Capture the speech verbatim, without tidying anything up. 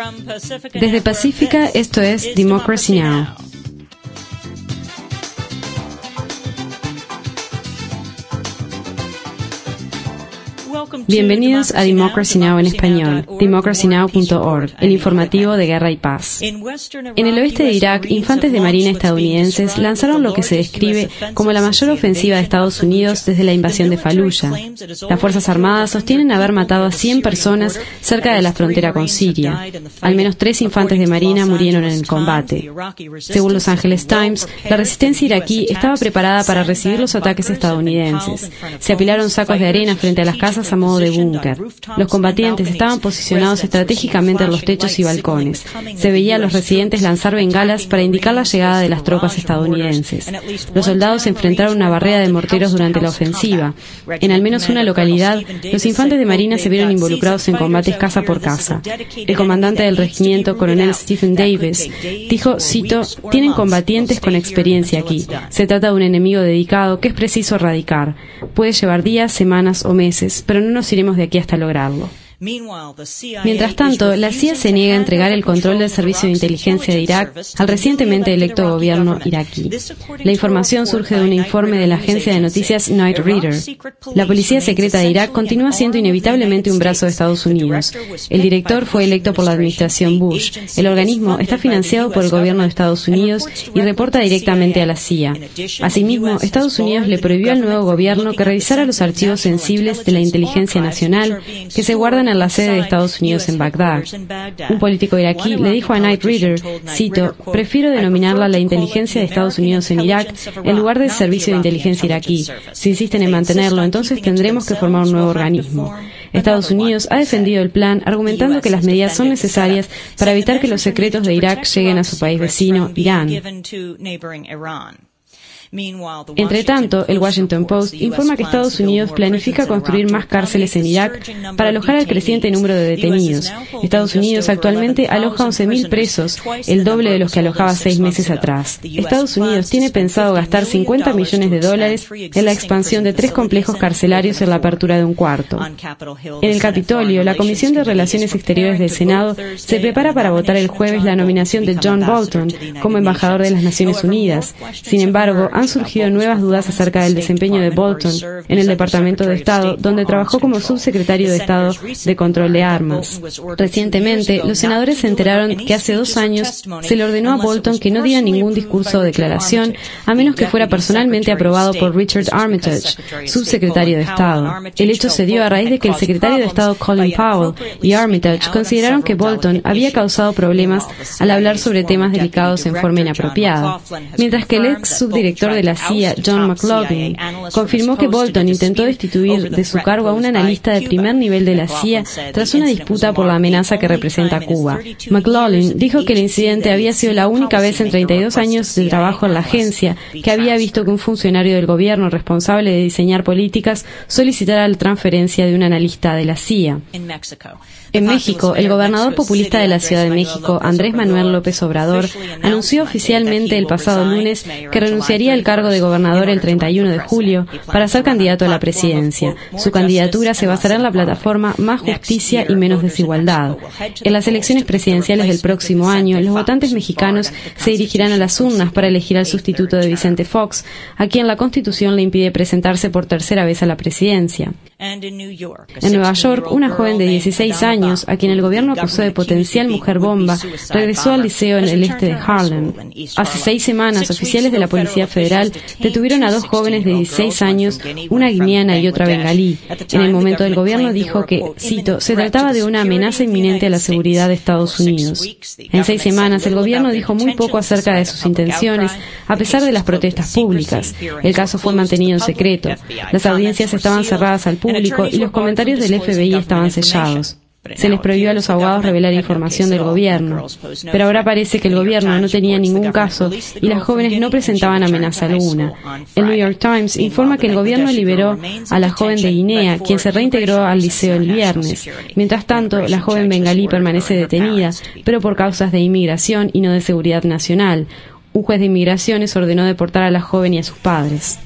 Desde Pacífica, esto es Democracy Now! Bienvenidos a Democracy Now! En español, democracy now punto org, el informativo de Guerra y Paz. En el oeste de Irak, infantes de marina estadounidenses lanzaron lo que se describe como la mayor ofensiva de Estados Unidos desde la invasión de Fallujah. Las Fuerzas Armadas sostienen haber matado a cien personas cerca de la frontera con Siria. Al menos tres infantes de marina murieron en el combate. Según Los Angeles Times, la resistencia iraquí estaba preparada para recibir los ataques estadounidenses. Se apilaron sacos de arena frente a las casas a modo de búnker. Los combatientes estaban posicionados estratégicamente en los techos y balcones. Se veía a los residentes lanzar bengalas para indicar la llegada de las tropas estadounidenses. Los soldados enfrentaron una barrera de morteros durante la ofensiva. En al menos una localidad, los infantes de marina se vieron involucrados en combates casa por casa. El comandante del regimiento, coronel Stephen Davis, dijo, cito, «Tienen combatientes con experiencia aquí. Se trata de un enemigo dedicado que es preciso erradicar. Puede llevar días, semanas o meses, pero no nos iremos de aquí hasta lograrlo». Mientras tanto, la C I A se niega a entregar el control del Servicio de Inteligencia de Irak al recientemente electo gobierno iraquí. La información surge de un informe de la agencia de noticias Night Reader. La policía secreta de Irak continúa siendo inevitablemente un brazo de Estados Unidos. El director fue electo por la administración Bush. El organismo está financiado por el gobierno de Estados Unidos y reporta directamente a la C I A. Asimismo, Estados Unidos le prohibió al nuevo gobierno que revisara los archivos sensibles de la inteligencia nacional que se guardan en la sede de Estados Unidos en Bagdad. Un político iraquí le dijo a Night Reader, cito, «Prefiero denominarla la inteligencia de Estados Unidos en Irak en lugar del Servicio de Inteligencia iraquí. Si insisten en mantenerlo, entonces tendremos que formar un nuevo organismo». Estados Unidos ha defendido el plan, argumentando que las medidas son necesarias para evitar que los secretos de Irak lleguen a su país vecino, Irán. Entre tanto, el Washington Post informa que Estados Unidos planifica construir más cárceles en Irak para alojar al creciente número de detenidos. Estados Unidos actualmente aloja once mil presos, el doble de los que alojaba seis meses atrás. Estados Unidos tiene pensado gastar cincuenta millones de dólares en la expansión de tres complejos carcelarios en la apertura de un cuarto. En el Capitolio, la Comisión de Relaciones Exteriores del Senado se prepara para votar el jueves la nominación de John Bolton como embajador de las Naciones Unidas. Sin embargo, han surgido nuevas dudas acerca del desempeño de Bolton en el Departamento de Estado, donde trabajó como subsecretario de Estado de Control de Armas. Recientemente, los senadores se enteraron que hace dos años se le ordenó a Bolton que no diera ningún discurso o declaración, a menos que fuera personalmente aprobado por Richard Armitage, subsecretario de Estado. El hecho se dio a raíz de que el secretario de Estado Colin Powell y Armitage consideraron que Bolton había causado problemas al hablar sobre temas delicados en forma inapropiada, mientras que el ex subdirector de la C I A, John McLaughlin, confirmó que Bolton intentó destituir de su cargo a un analista de primer nivel de la C I A tras una disputa por la amenaza que representa Cuba. McLaughlin dijo que el incidente había sido la única vez en treinta y dos años de trabajo en la agencia que había visto que un funcionario del gobierno responsable de diseñar políticas solicitara la transferencia de un analista de la C I A. En México, el gobernador populista de la Ciudad de México, Andrés Manuel López Obrador, anunció oficialmente el pasado lunes que renunciaría al cargo de gobernador el treinta y uno de julio para ser candidato a la presidencia. Su candidatura se basará en la plataforma Más Justicia y Menos Desigualdad. En las elecciones presidenciales del próximo año, los votantes mexicanos se dirigirán a las urnas para elegir al sustituto de Vicente Fox, a quien la Constitución le impide presentarse por tercera vez a la presidencia. En Nueva York, una joven de dieciséis años, a quien el gobierno acusó de potencial mujer bomba, regresó al liceo en el este de Harlem. Hace seis semanas, oficiales de la Policía Federal detuvieron a dos jóvenes de dieciséis años, una guineana y otra bengalí. En el momento, el gobierno dijo que, cito, se trataba de una amenaza inminente a la seguridad de Estados Unidos. En seis semanas, el gobierno dijo muy poco acerca de sus intenciones, a pesar de las protestas públicas. El caso fue mantenido en secreto. Las audiencias estaban cerradas al público y los comentarios del F B I estaban sellados. Se les prohibió a los abogados revelar información del gobierno. Pero ahora parece que el gobierno no tenía ningún caso y las jóvenes no presentaban amenaza alguna. El New York Times informa que el gobierno liberó a la joven de Guinea, quien se reintegró al liceo el viernes. Mientras tanto, la joven bengalí permanece detenida, pero por causas de inmigración y no de seguridad nacional. Un juez de inmigraciones ordenó deportar a la joven y a sus padres.